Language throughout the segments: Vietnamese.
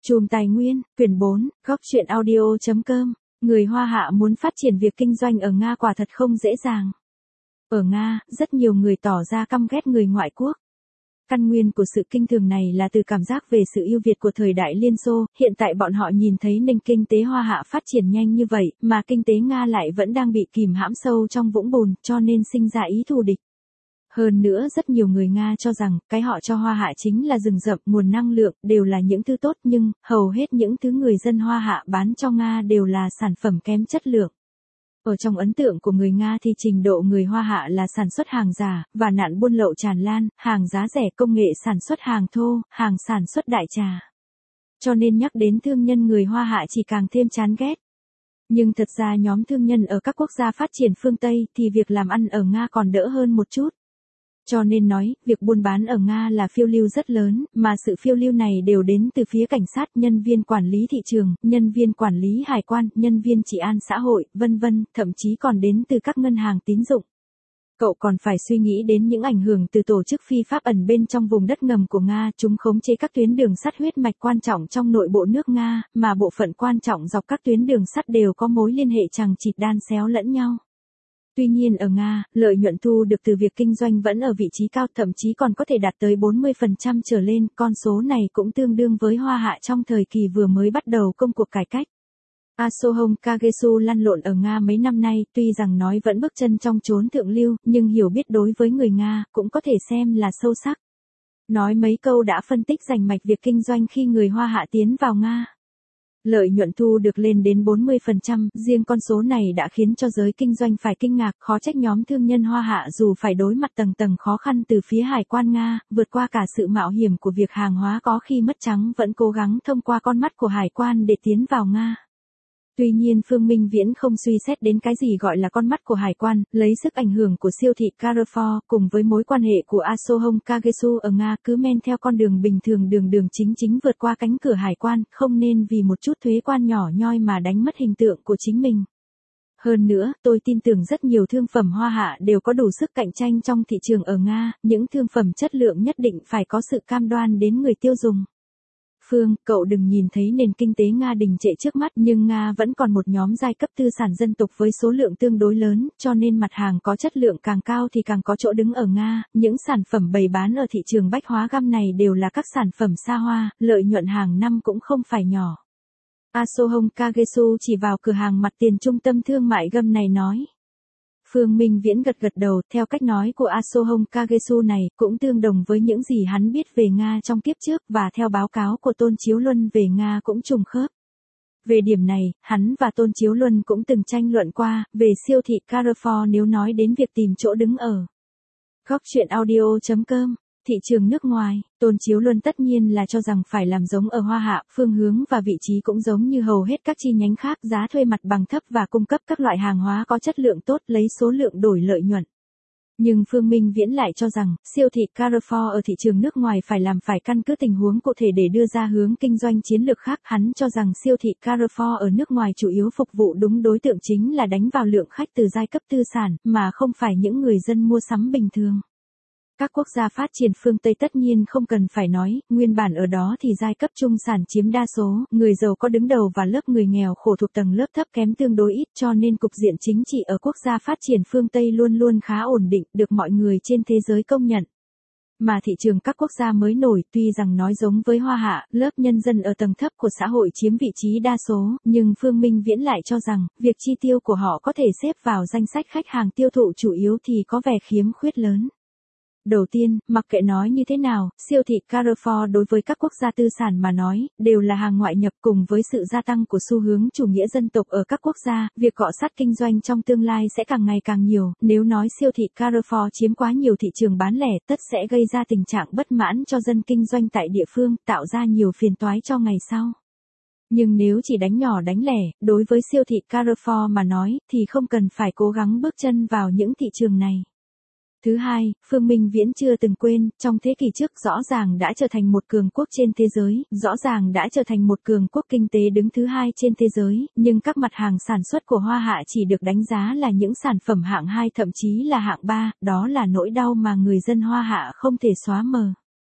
Chùm Tài nguyên, quyển 4, góc truyện audio.com. Người Hoa Hạ muốn phát triển việc kinh doanh ở Nga quả thật không dễ dàng. Ở Nga, rất nhiều người tỏ ra căm ghét người ngoại quốc. Căn nguyên của sự kinh thường này là từ cảm giác về sự ưu việt của thời đại Liên Xô, hiện tại bọn họ nhìn thấy nền kinh tế Hoa Hạ phát triển nhanh như vậy, mà kinh tế Nga lại vẫn đang bị kìm hãm sâu trong vũng bùn, cho nên sinh ra ý thù địch. Hơn nữa rất nhiều người Nga cho rằng, cái họ cho Hoa Hạ chính là rừng rậm, nguồn năng lượng, đều là những thứ tốt nhưng, hầu hết những thứ người dân Hoa Hạ bán cho Nga đều là sản phẩm kém chất lượng. Ở trong ấn tượng của người Nga thì trình độ người Hoa Hạ là sản xuất hàng giả, và nạn buôn lậu tràn lan, hàng giá rẻ, công nghệ sản xuất hàng thô, hàng sản xuất đại trà. Cho nên nhắc đến thương nhân người Hoa Hạ chỉ càng thêm chán ghét. Nhưng thật ra nhóm thương nhân ở các quốc gia phát triển phương Tây thì việc làm ăn ở Nga còn đỡ hơn một chút. Cho nên nói, việc buôn bán ở Nga là phiêu lưu rất lớn, mà sự phiêu lưu này đều đến từ phía cảnh sát, nhân viên quản lý thị trường, nhân viên quản lý hải quan, nhân viên trị an xã hội, vân vân, thậm chí còn đến từ các ngân hàng tín dụng. Cậu còn phải suy nghĩ đến những ảnh hưởng từ tổ chức phi pháp ẩn bên trong vùng đất ngầm của Nga, chúng khống chế các tuyến đường sắt huyết mạch quan trọng trong nội bộ nước Nga, mà bộ phận quan trọng dọc các tuyến đường sắt đều có mối liên hệ chằng chịt đan xéo lẫn nhau. Tuy nhiên ở Nga, lợi nhuận thu được từ việc kinh doanh vẫn ở vị trí cao, thậm chí còn có thể đạt tới 40% trở lên, con số này cũng tương đương với Hoa Hạ trong thời kỳ vừa mới bắt đầu công cuộc cải cách. Asohong Kagesu lăn lộn ở Nga mấy năm nay, tuy rằng nói vẫn bước chân trong chốn thượng lưu, nhưng hiểu biết đối với người Nga cũng có thể xem là sâu sắc. Nói mấy câu đã phân tích rành mạch việc kinh doanh khi người Hoa Hạ tiến vào Nga. Lợi nhuận thu được lên đến 40%, riêng con số này đã khiến cho giới kinh doanh phải kinh ngạc, khó trách nhóm thương nhân Hoa Hạ dù phải đối mặt tầng tầng khó khăn từ phía hải quan Nga, vượt qua cả sự mạo hiểm của việc hàng hóa có khi mất trắng vẫn cố gắng thông qua con mắt của hải quan để tiến vào Nga. Tuy nhiên Phương Minh Viễn không suy xét đến cái gì gọi là con mắt của hải quan, lấy sức ảnh hưởng của siêu thị Carrefour cùng với mối quan hệ của Asohong Kagesu ở Nga cứ men theo con đường bình thường đường chính vượt qua cánh cửa hải quan, không nên vì một chút thuế quan nhỏ nhoi mà đánh mất hình tượng của chính mình. Hơn nữa, tôi tin tưởng rất nhiều thương phẩm Hoa Hạ đều có đủ sức cạnh tranh trong thị trường ở Nga, những thương phẩm chất lượng nhất định phải có sự cam đoan đến người tiêu dùng. Phương, cậu đừng nhìn thấy nền kinh tế Nga đình trệ trước mắt, nhưng Nga vẫn còn một nhóm giai cấp tư sản dân tộc với số lượng tương đối lớn, cho nên mặt hàng có chất lượng càng cao thì càng có chỗ đứng ở Nga. Những sản phẩm bày bán ở thị trường bách hóa găm này đều là các sản phẩm xa hoa, lợi nhuận hàng năm cũng không phải nhỏ. Asohong Kagesu chỉ vào cửa hàng mặt tiền trung tâm thương mại găm này nói. Phương Minh Viễn gật đầu, theo cách nói của Asohong Kagesu này, cũng tương đồng với những gì hắn biết về Nga trong kiếp trước, và theo báo cáo của Tôn Chiếu Luân về Nga cũng trùng khớp. Về điểm này, hắn và Tôn Chiếu Luân cũng từng tranh luận qua, về siêu thị Carrefour nếu nói đến việc tìm chỗ đứng ở. Góc truyện audio.com. Thị trường nước ngoài, Tôn Chiếu Luân tất nhiên là cho rằng phải làm giống ở Hoa Hạ, phương hướng và vị trí cũng giống như hầu hết các chi nhánh khác, giá thuê mặt bằng thấp và cung cấp các loại hàng hóa có chất lượng tốt, lấy số lượng đổi lợi nhuận. Nhưng Phương Minh Viễn lại cho rằng, siêu thị Carrefour ở thị trường nước ngoài phải căn cứ tình huống cụ thể để đưa ra hướng kinh doanh chiến lược khác. Hắn cho rằng siêu thị Carrefour ở nước ngoài chủ yếu phục vụ đúng đối tượng chính là đánh vào lượng khách từ giai cấp tư sản, mà không phải những người dân mua sắm bình thường. Các quốc gia phát triển phương Tây tất nhiên không cần phải nói, nguyên bản ở đó thì giai cấp trung sản chiếm đa số, người giàu có đứng đầu và lớp người nghèo khổ thuộc tầng lớp thấp kém tương đối ít, cho nên cục diện chính trị ở quốc gia phát triển phương Tây luôn luôn khá ổn định, được mọi người trên thế giới công nhận. Mà thị trường các quốc gia mới nổi tuy rằng nói giống với Hoa Hạ, lớp nhân dân ở tầng thấp của xã hội chiếm vị trí đa số, nhưng Phương Minh Viễn lại cho rằng, việc chi tiêu của họ có thể xếp vào danh sách khách hàng tiêu thụ chủ yếu thì có vẻ khiếm khuyết lớn. Đầu tiên, mặc kệ nói như thế nào, siêu thị Carrefour đối với các quốc gia tư sản mà nói, đều là hàng ngoại nhập. Cùng với sự gia tăng của xu hướng chủ nghĩa dân tộc ở các quốc gia, việc cọ sát kinh doanh trong tương lai sẽ càng ngày càng nhiều. Nếu nói siêu thị Carrefour chiếm quá nhiều thị trường bán lẻ, tất sẽ gây ra tình trạng bất mãn cho dân kinh doanh tại địa phương, tạo ra nhiều phiền toái cho ngày sau. Nhưng nếu chỉ đánh nhỏ đánh lẻ, đối với siêu thị Carrefour mà nói, thì không cần phải cố gắng bước chân vào những thị trường này. Thứ hai, Phương Minh Viễn chưa từng quên, trong thế kỷ trước rõ ràng đã trở thành một cường quốc trên thế giới, rõ ràng đã trở thành một cường quốc kinh tế đứng thứ hai trên thế giới, nhưng các mặt hàng sản xuất của Hoa Hạ chỉ được đánh giá là những sản phẩm hạng 2 thậm chí là hạng 3, đó là nỗi đau mà người dân Hoa Hạ không thể xóa mờ.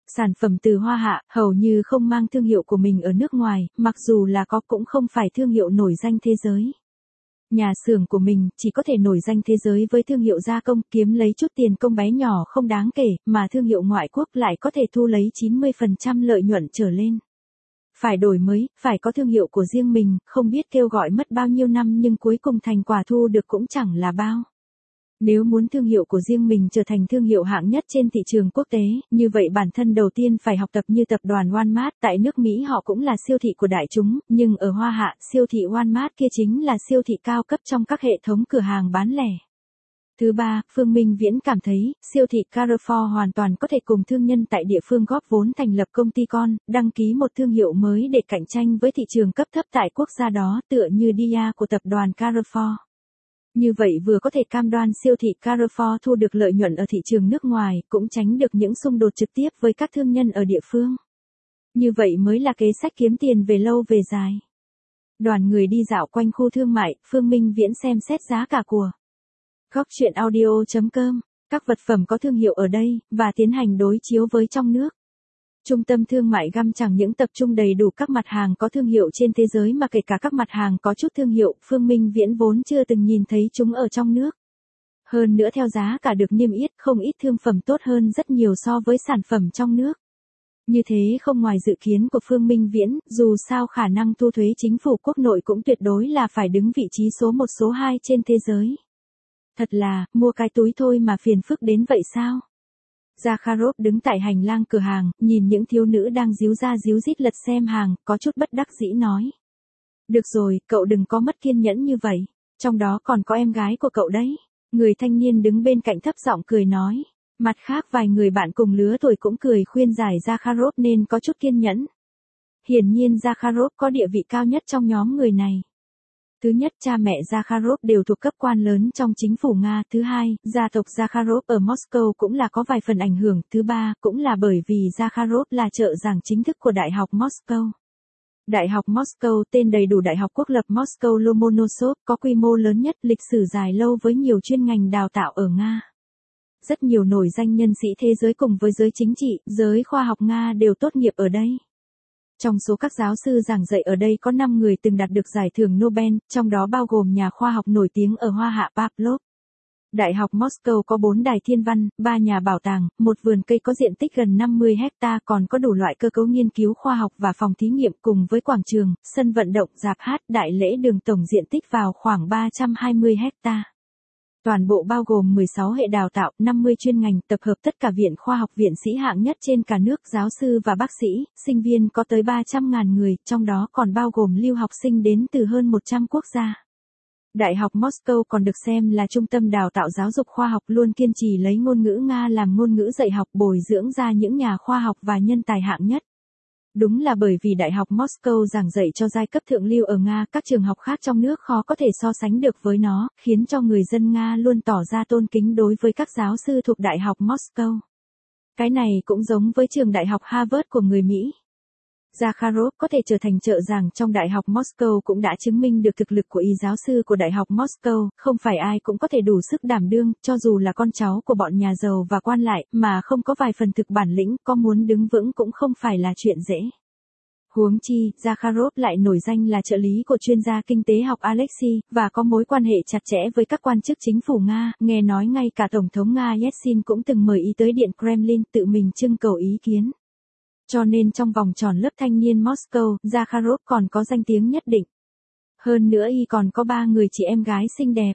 Sản phẩm từ Hoa Hạ hầu như không mang thương hiệu của mình ở nước ngoài, mặc dù là có cũng không phải thương hiệu nổi danh thế giới. Nhà xưởng của mình chỉ có thể nổi danh thế giới với thương hiệu gia công, kiếm lấy chút tiền công bé nhỏ không đáng kể, mà thương hiệu ngoại quốc lại có thể thu lấy 90% lợi nhuận trở lên. Phải đổi mới, phải có thương hiệu của riêng mình, không biết kêu gọi mất bao nhiêu năm nhưng cuối cùng thành quả thu được cũng chẳng là bao. Nếu muốn thương hiệu của riêng mình trở thành thương hiệu hạng nhất trên thị trường quốc tế, như vậy bản thân đầu tiên phải học tập như tập đoàn Walmart. Tại nước Mỹ họ cũng là siêu thị của đại chúng, nhưng ở Hoa Hạ, siêu thị Walmart kia chính là siêu thị cao cấp trong các hệ thống cửa hàng bán lẻ. Thứ ba, Phương Minh Viễn cảm thấy, siêu thị Carrefour hoàn toàn có thể cùng thương nhân tại địa phương góp vốn thành lập công ty con, đăng ký một thương hiệu mới để cạnh tranh với thị trường cấp thấp tại quốc gia đó, tựa như Dia của tập đoàn Carrefour. Như vậy vừa có thể cam đoan siêu thị Carrefour thu được lợi nhuận ở thị trường nước ngoài, cũng tránh được những xung đột trực tiếp với các thương nhân ở địa phương. Như vậy mới là kế sách kiếm tiền về lâu về dài. Đoàn người đi dạo quanh khu thương mại, Phương Minh Viễn xem xét giá cả của Góc Chuyện Audio.com, các vật phẩm có thương hiệu ở đây, và tiến hành đối chiếu với trong nước. Trung tâm thương mại Găm chẳng những tập trung đầy đủ các mặt hàng có thương hiệu trên thế giới mà kể cả các mặt hàng có chút thương hiệu, Phương Minh Viễn vốn chưa từng nhìn thấy chúng ở trong nước. Hơn nữa theo giá cả được niêm yết, không ít thương phẩm tốt hơn rất nhiều so với sản phẩm trong nước. Như thế không ngoài dự kiến của Phương Minh Viễn, dù sao khả năng thu thuế chính phủ quốc nội cũng tuyệt đối là phải đứng vị trí số 1 số 2 trên thế giới. Thật là, mua cái túi thôi mà phiền phức đến vậy sao? Zakharov đứng tại hành lang cửa hàng, nhìn những thiếu nữ đang díu ra díu dít lật xem hàng, có chút bất đắc dĩ nói. Được rồi, cậu đừng có mất kiên nhẫn như vậy, trong đó còn có em gái của cậu đấy. Người thanh niên đứng bên cạnh thấp giọng cười nói. Mặt khác vài người bạn cùng lứa tuổi cũng cười khuyên giải Zakharov nên có chút kiên nhẫn. Hiển nhiên Zakharov có địa vị cao nhất trong nhóm người này. Thứ nhất, cha mẹ Zakharov đều thuộc cấp quan lớn trong chính phủ Nga. Thứ hai, gia tộc Zakharov ở Moscow cũng là có vài phần ảnh hưởng. Thứ ba, cũng là bởi vì Zakharov là trợ giảng chính thức của Đại học Moscow. Đại học Moscow, tên đầy đủ Đại học Quốc lập Moscow Lomonosov, có quy mô lớn nhất, lịch sử dài lâu với nhiều chuyên ngành đào tạo ở Nga. Rất nhiều nổi danh nhân sĩ thế giới cùng với giới chính trị, giới khoa học Nga đều tốt nghiệp ở đây. Trong số các giáo sư giảng dạy ở đây có 5 người từng đạt được giải thưởng Nobel, trong đó bao gồm nhà khoa học nổi tiếng ở Hoa Hạ Pavlov. Đại học Moscow có 4 đài thiên văn, 3 nhà bảo tàng, một vườn cây có diện tích gần 50 hecta, còn có đủ loại cơ cấu nghiên cứu khoa học và phòng thí nghiệm cùng với quảng trường, sân vận động, rạp hát, đại lễ đường tổng diện tích vào khoảng 320 hecta. Toàn bộ bao gồm 16 hệ đào tạo, 50 chuyên ngành, tập hợp tất cả viện khoa học viện sĩ hạng nhất trên cả nước, giáo sư và bác sĩ, sinh viên có tới 300.000 người, trong đó còn bao gồm lưu học sinh đến từ hơn 100 quốc gia. Đại học Moscow còn được xem là trung tâm đào tạo giáo dục khoa học, luôn kiên trì lấy ngôn ngữ Nga làm ngôn ngữ dạy học, bồi dưỡng ra những nhà khoa học và nhân tài hạng nhất. Đúng là bởi vì Đại học Moscow giảng dạy cho giai cấp thượng lưu ở Nga, các trường học khác trong nước khó có thể so sánh được với nó, khiến cho người dân Nga luôn tỏ ra tôn kính đối với các giáo sư thuộc Đại học Moscow. Cái này cũng giống với trường Đại học Harvard của người Mỹ. Zakharov có thể trở thành trợ giảng trong Đại học Moscow cũng đã chứng minh được thực lực của y giáo sư của Đại học Moscow, không phải ai cũng có thể đủ sức đảm đương, cho dù là con cháu của bọn nhà giàu và quan lại, mà không có vài phần thực bản lĩnh, có muốn đứng vững cũng không phải là chuyện dễ. Huống chi, Zakharov lại nổi danh là trợ lý của chuyên gia kinh tế học Alexei, và có mối quan hệ chặt chẽ với các quan chức chính phủ Nga, nghe nói ngay cả Tổng thống Nga Yeltsin cũng từng mời y tới Điện Kremlin tự mình trưng cầu ý kiến. Cho nên trong vòng tròn lớp thanh niên Moscow, Zakharov còn có danh tiếng nhất định. Hơn nữa y còn có 3 người chị em gái xinh đẹp.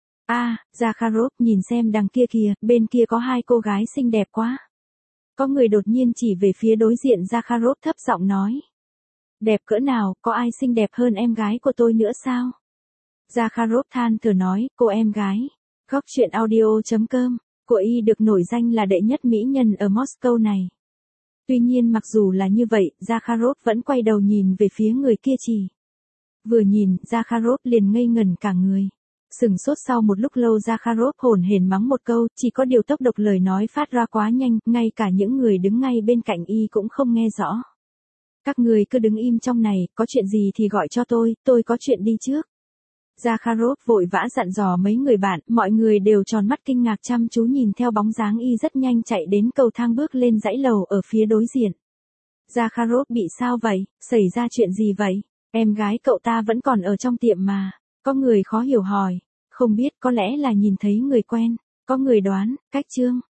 Zakharov nhìn xem đằng kia kìa, bên kia có 2 cô gái xinh đẹp quá. Có người đột nhiên chỉ về phía đối diện Zakharov thấp giọng nói. Đẹp cỡ nào, có ai xinh đẹp hơn em gái của tôi nữa sao? Zakharov than thở nói, cô em gái. Góc Chuyện Audio.com, của y được nổi danh là đệ nhất mỹ nhân ở Moscow này. Tuy nhiên mặc dù là như vậy, Zakharov vẫn quay đầu nhìn về phía người kia chỉ. Vừa nhìn, Zakharov liền ngây ngẩn cả người. Sừng sốt sau một lúc lâu Zakharov hổn hển mắng một câu, chỉ có điều tốc độ lời nói phát ra quá nhanh, ngay cả những người đứng ngay bên cạnh y cũng không nghe rõ. Các người cứ đứng im trong này, có chuyện gì thì gọi cho tôi có chuyện đi trước. Zakharov vội vã dặn dò mấy người bạn, mọi người đều tròn mắt kinh ngạc chăm chú nhìn theo bóng dáng y rất nhanh chạy đến cầu thang bước lên dãy lầu ở phía đối diện. Zakharov bị sao vậy, xảy ra chuyện gì vậy? Em gái cậu ta vẫn còn ở trong tiệm mà. Có người khó hiểu hỏi. Không biết, có lẽ là nhìn thấy người quen. Có người đoán, cách Trương.